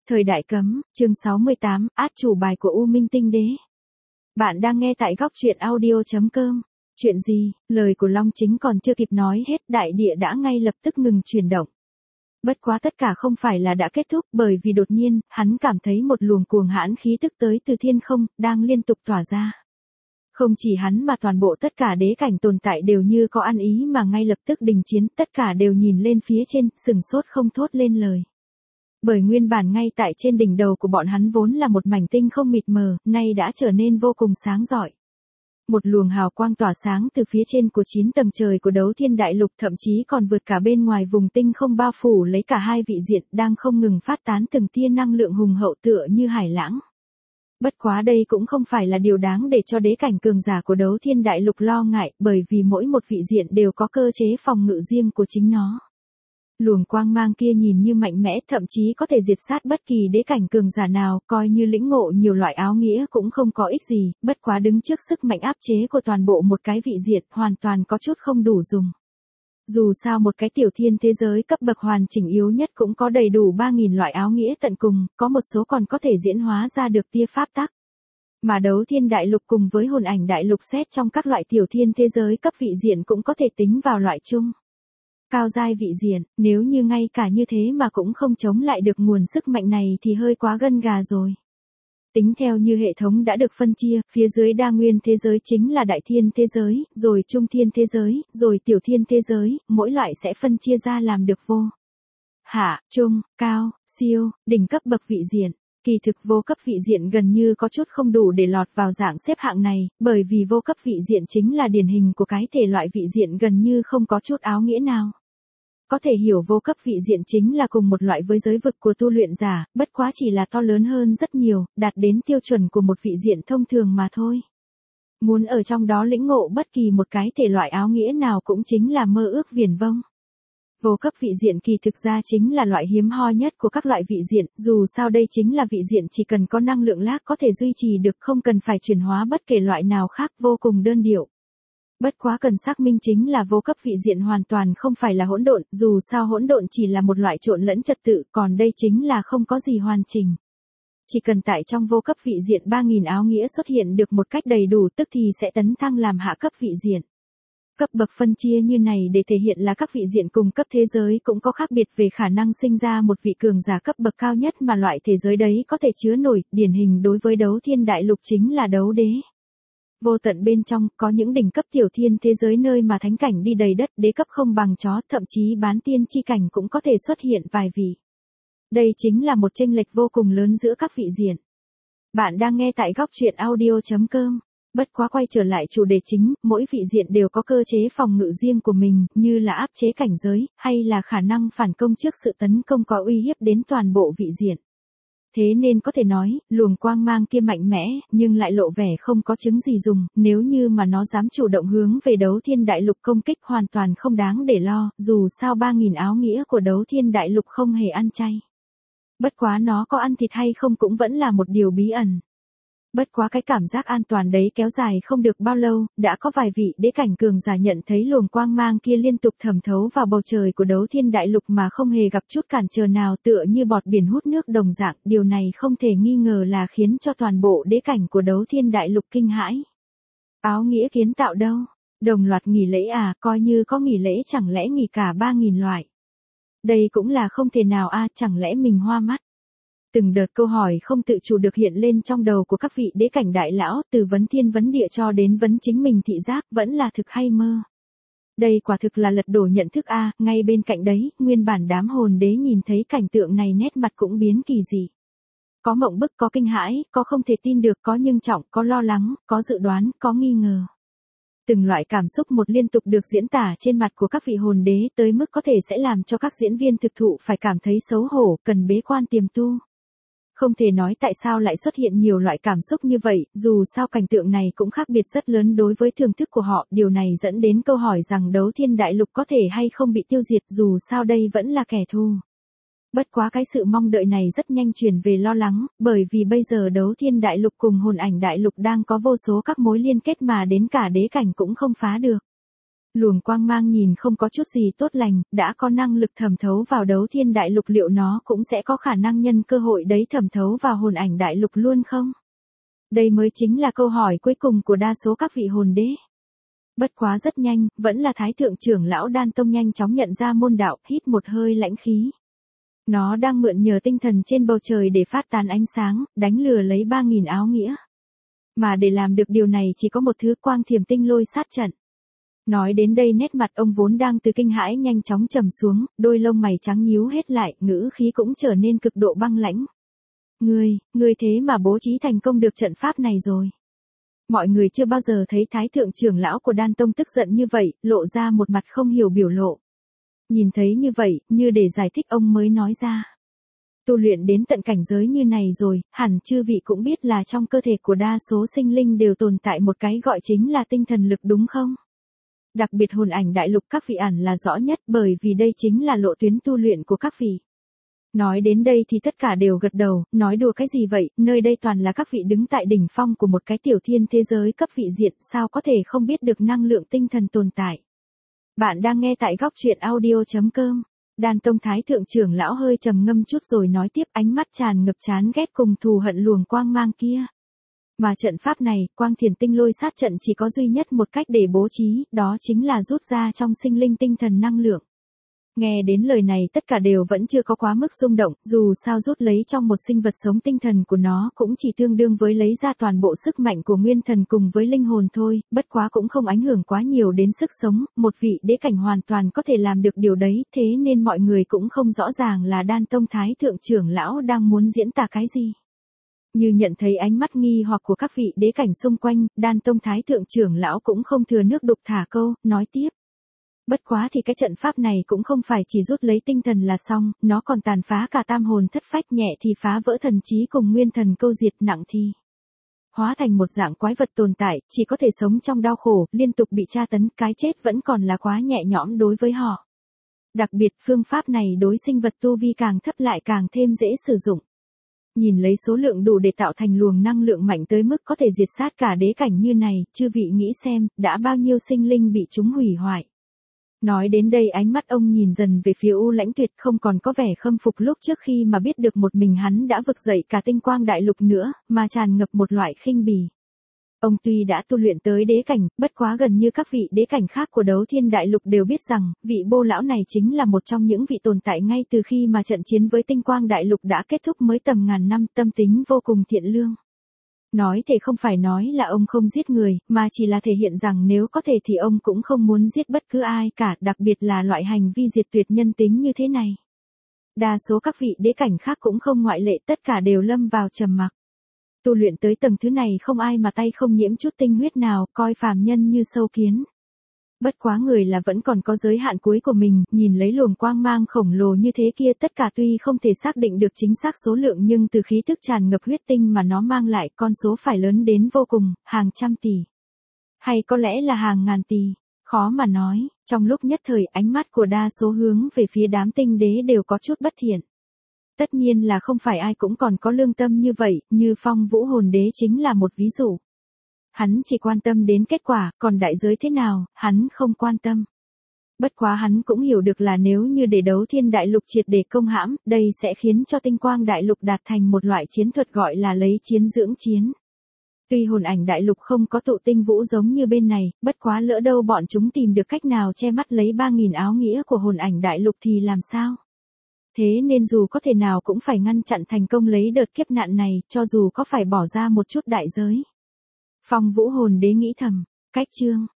Thời đại cấm, chương 68, át chủ bài của U Minh Tinh Đế. Bạn đang nghe tại góc truyện audio.com. Chuyện gì, lời của Long Chính còn chưa kịp nói hết, đại địa đã ngay lập tức ngừng chuyển động. Bất quá tất cả không phải là đã kết thúc, bởi vì đột nhiên, hắn cảm thấy một luồng cuồng hãn khí tức tới từ thiên không, đang liên tục tỏa ra. Không chỉ hắn mà toàn bộ tất cả đế cảnh tồn tại đều như có ăn ý mà ngay lập tức đình chiến, tất cả đều nhìn lên phía trên, sừng sốt không thốt lên lời. Bởi nguyên bản ngay tại trên đỉnh đầu của bọn hắn vốn là một mảnh tinh không mịt mờ, nay đã trở nên vô cùng sáng rọi. Một luồng hào quang tỏa sáng từ phía trên của 9 tầng trời của đấu thiên đại lục, thậm chí còn vượt cả bên ngoài vùng tinh không bao phủ lấy cả hai vị diện, đang không ngừng phát tán từng tia năng lượng hùng hậu tựa như hải lãng. Bất quá đây cũng không phải là điều đáng để cho đế cảnh cường giả của đấu thiên đại lục lo ngại, bởi vì mỗi một vị diện đều có cơ chế phòng ngự riêng của chính nó. Luồng quang mang kia nhìn như mạnh mẽ, thậm chí có thể diệt sát bất kỳ đế cảnh cường giả nào, coi như lĩnh ngộ nhiều loại áo nghĩa cũng không có ích gì, bất quá đứng trước sức mạnh áp chế của toàn bộ một cái vị diện, hoàn toàn có chút không đủ dùng. Dù sao một cái tiểu thiên thế giới cấp bậc hoàn chỉnh yếu nhất cũng có đầy đủ 3.000 loại áo nghĩa tận cùng, có một số còn có thể diễn hóa ra được tia pháp tắc. Mà đấu thiên đại lục cùng với hồn ảnh đại lục xét trong các loại tiểu thiên thế giới cấp vị diện cũng có thể tính vào loại chung. Cao giai vị diện, nếu như ngay cả như thế mà cũng không chống lại được nguồn sức mạnh này thì hơi quá gân gà rồi. Tính theo như hệ thống đã được phân chia, phía dưới đa nguyên thế giới chính là đại thiên thế giới, rồi trung thiên thế giới, rồi tiểu thiên thế giới, mỗi loại sẽ phân chia ra làm được vô, hạ, trung, cao, siêu, đỉnh cấp bậc vị diện. Kỳ thực vô cấp vị diện gần như có chút không đủ để lọt vào dạng xếp hạng này, bởi vì vô cấp vị diện chính là điển hình của cái thể loại vị diện gần như không có chút áo nghĩa nào. Có thể hiểu vô cấp vị diện chính là cùng một loại với giới vực của tu luyện giả, bất quá chỉ là to lớn hơn rất nhiều, đạt đến tiêu chuẩn của một vị diện thông thường mà thôi. Muốn ở trong đó lĩnh ngộ bất kỳ một cái thể loại áo nghĩa nào cũng chính là mơ ước viển vông. Vô cấp vị diện kỳ thực ra chính là loại hiếm hoi nhất của các loại vị diện, dù sao đây chính là vị diện chỉ cần có năng lượng lag có thể duy trì được, không cần phải chuyển hóa bất kể loại nào khác, vô cùng đơn điệu. Bất quá cần xác minh chính là vô cấp vị diện hoàn toàn không phải là hỗn độn, dù sao hỗn độn chỉ là một loại trộn lẫn trật tự, còn đây chính là không có gì hoàn chỉnh. Chỉ cần tại trong vô cấp vị diện 3.000 áo nghĩa xuất hiện được một cách đầy đủ tức thì sẽ tấn thăng làm hạ cấp vị diện. Cấp bậc phân chia như này để thể hiện là các vị diện cùng cấp thế giới cũng có khác biệt về khả năng sinh ra một vị cường giả cấp bậc cao nhất mà loại thế giới đấy có thể chứa nổi, điển hình đối với đấu thiên đại lục chính là đấu đế. Vô tận bên trong có những đỉnh cấp tiểu thiên thế giới nơi mà thánh cảnh đi đầy đất, đế cấp không bằng chó, thậm chí bán tiên chi cảnh cũng có thể xuất hiện vài vị. Đây chính là một chênh lệch vô cùng lớn giữa các vị diện. Bạn đang nghe tại góc truyện audio.com. Bất quá quay trở lại chủ đề chính, mỗi vị diện đều có cơ chế phòng ngự riêng của mình, như là áp chế cảnh giới, hay là khả năng phản công trước sự tấn công có uy hiếp đến toàn bộ vị diện. Thế nên có thể nói, luồng quang mang kia mạnh mẽ, nhưng lại lộ vẻ không có chứng gì dùng, nếu như mà nó dám chủ động hướng về đấu thiên đại lục công kích hoàn toàn không đáng để lo, dù sao 3.000 áo nghĩa của đấu thiên đại lục không hề ăn chay. Bất quá nó có ăn thịt hay không cũng vẫn là một điều bí ẩn. Bất quá cái cảm giác an toàn đấy kéo dài không được bao lâu, đã có vài vị đế cảnh cường giả nhận thấy luồng quang mang kia liên tục thẩm thấu vào bầu trời của đấu thiên đại lục mà không hề gặp chút cản trở nào, tựa như bọt biển hút nước đồng dạng, điều này không thể nghi ngờ là khiến cho toàn bộ đế cảnh của đấu thiên đại lục kinh hãi. Áo nghĩa kiến tạo đâu? Đồng loạt nghỉ lễ à, coi như có nghỉ lễ chẳng lẽ nghỉ cả 3.000 loại? Đây cũng là không thể nào a, chẳng lẽ mình hoa mắt? Từng đợt câu hỏi không tự chủ được hiện lên trong đầu của các vị đế cảnh đại lão, từ vấn thiên vấn địa cho đến vấn chính mình thị giác, vẫn là thực hay mơ. Đây quả thực là lật đổ nhận thức a, ngay bên cạnh đấy, nguyên bản đám hồn đế nhìn thấy cảnh tượng này nét mặt cũng biến kỳ dị. Có mộng bức, có kinh hãi, có không thể tin được, có nhưng trọng, có lo lắng, có dự đoán, có nghi ngờ. Từng loại cảm xúc một liên tục được diễn tả trên mặt của các vị hồn đế tới mức có thể sẽ làm cho các diễn viên thực thụ phải cảm thấy xấu hổ, cần bế quan tiềm tu. Không thể nói tại sao lại xuất hiện nhiều loại cảm xúc như vậy, dù sao cảnh tượng này cũng khác biệt rất lớn đối với thưởng thức của họ, điều này dẫn đến câu hỏi rằng đấu thiên đại lục có thể hay không bị tiêu diệt, dù sao đây vẫn là kẻ thù. Bất quá cái sự mong đợi này rất nhanh chuyển về lo lắng, bởi vì bây giờ đấu thiên đại lục cùng hồn ảnh đại lục đang có vô số các mối liên kết mà đến cả đế cảnh cũng không phá được. Luồng quang mang nhìn không có chút gì tốt lành, đã có năng lực thẩm thấu vào đấu thiên đại lục, liệu nó cũng sẽ có khả năng nhân cơ hội đấy thẩm thấu vào hồn ảnh đại lục luôn không? Đây mới chính là câu hỏi cuối cùng của đa số các vị hồn đế. Bất quá rất nhanh, vẫn là Thái thượng trưởng lão Đan Tông nhanh chóng nhận ra môn đạo, hít một hơi lãnh khí. Nó đang mượn nhờ tinh thần trên bầu trời để phát tán ánh sáng, đánh lừa lấy 3.000 áo nghĩa. Mà để làm được điều này chỉ có một thứ, quang thiềm tinh lôi sát trận. Nói đến đây nét mặt ông vốn đang từ kinh hãi nhanh chóng trầm xuống, đôi lông mày trắng nhíu hết lại, ngữ khí cũng trở nên cực độ băng lãnh. Ngươi thế mà bố trí thành công được trận pháp này rồi. Mọi người chưa bao giờ thấy Thái thượng trưởng lão của Đan Tông tức giận như vậy, lộ ra một mặt không hiểu biểu lộ. Nhìn thấy như vậy, như để giải thích ông mới nói ra. Tu luyện đến tận cảnh giới như này rồi, hẳn chư vị cũng biết là trong cơ thể của đa số sinh linh đều tồn tại một cái gọi chính là tinh thần lực đúng không? Đặc biệt hồn ảnh đại lục các vị ẳn là rõ nhất, bởi vì đây chính là lộ tuyến tu luyện của các vị. Nói đến đây thì tất cả đều gật đầu, nói đùa cái gì vậy, nơi đây toàn là các vị đứng tại đỉnh phong của một cái tiểu thiên thế giới cấp vị diện, sao có thể không biết được năng lượng tinh thần tồn tại. Bạn đang nghe tại góc truyện audio.com. Đan Tông Thái thượng trưởng lão hơi trầm ngâm chút rồi nói tiếp, ánh mắt tràn ngập chán ghét cùng thù hận luồng quang mang kia. Mà trận pháp này, quang thiền tinh lôi sát trận chỉ có duy nhất một cách để bố trí, đó chính là rút ra trong sinh linh tinh thần năng lượng. Nghe đến lời này tất cả đều vẫn chưa có quá mức rung động, dù sao rút lấy trong một sinh vật sống tinh thần của nó cũng chỉ tương đương với lấy ra toàn bộ sức mạnh của nguyên thần cùng với linh hồn thôi, bất quá cũng không ảnh hưởng quá nhiều đến sức sống, một vị đế cảnh hoàn toàn có thể làm được điều đấy, thế nên mọi người cũng không rõ ràng là Đan Tông Thái thượng trưởng lão đang muốn diễn tả cái gì. Như nhận thấy ánh mắt nghi hoặc của các vị đế cảnh xung quanh, Đan Tông Thái thượng trưởng lão cũng không thừa nước đục thả câu, nói tiếp. Bất quá thì cái trận pháp này cũng không phải chỉ rút lấy tinh thần là xong, nó còn tàn phá cả tam hồn thất phách, nhẹ thì phá vỡ thần trí cùng nguyên thần câu diệt, nặng thì hóa thành một dạng quái vật tồn tại, chỉ có thể sống trong đau khổ, liên tục bị tra tấn, cái chết vẫn còn là quá nhẹ nhõm đối với họ. Đặc biệt phương pháp này đối sinh vật tu vi càng thấp lại càng thêm dễ sử dụng. Nhìn lấy số lượng đủ để tạo thành luồng năng lượng mạnh tới mức có thể diệt sát cả đế cảnh như này, chư vị nghĩ xem, đã bao nhiêu sinh linh bị chúng hủy hoại. Nói đến đây ánh mắt ông nhìn dần về phía U Lãnh Tuyệt, không còn có vẻ khâm phục lúc trước khi mà biết được một mình hắn đã vực dậy cả tinh quang đại lục nữa, mà tràn ngập một loại khinh bỉ. Ông tuy đã tu luyện tới đế cảnh, bất quá gần như các vị đế cảnh khác của đấu thiên đại lục đều biết rằng, vị Bô lão này chính là một trong những vị tồn tại ngay từ khi mà trận chiến với tinh quang đại lục đã kết thúc mới tầm ngàn năm, tâm tính vô cùng thiện lương. Nói thể không phải nói là ông không giết người, mà chỉ là thể hiện rằng nếu có thể thì ông cũng không muốn giết bất cứ ai cả, đặc biệt là loại hành vi diệt tuyệt nhân tính như thế này. Đa số các vị đế cảnh khác cũng không ngoại lệ, tất cả đều lâm vào trầm mặc. Tu luyện tới tầng thứ này không ai mà tay không nhiễm chút tinh huyết nào, coi phàm nhân như sâu kiến. Bất quá người là vẫn còn có giới hạn cuối của mình, nhìn lấy luồng quang mang khổng lồ như thế kia, tất cả tuy không thể xác định được chính xác số lượng nhưng từ khí thức tràn ngập huyết tinh mà nó mang lại, con số phải lớn đến vô cùng, hàng trăm tỷ. Hay có lẽ là hàng ngàn tỷ, khó mà nói, trong lúc nhất thời ánh mắt của đa số hướng về phía đám tinh đế đều có chút bất thiện. Tất nhiên là không phải ai cũng còn có lương tâm như vậy, như Phong Vũ Hồn Đế chính là một ví dụ. Hắn chỉ quan tâm đến kết quả, còn đại giới thế nào, hắn không quan tâm. Bất quá hắn cũng hiểu được là nếu như để đấu thiên đại lục triệt để công hãm, đây sẽ khiến cho tinh quang đại lục đạt thành một loại chiến thuật gọi là lấy chiến dưỡng chiến. Tuy hồn ảnh đại lục không có tụ tinh vũ giống như bên này, bất quá lỡ đâu bọn chúng tìm được cách nào che mắt lấy 3.000 áo nghĩa của hồn ảnh đại lục thì làm sao? Thế nên dù có thể nào cũng phải ngăn chặn thành công lấy đợt kiếp nạn này, cho dù có phải bỏ ra một chút đại giới. Phong Vũ Hồn Đế nghĩ thầm, cách chương.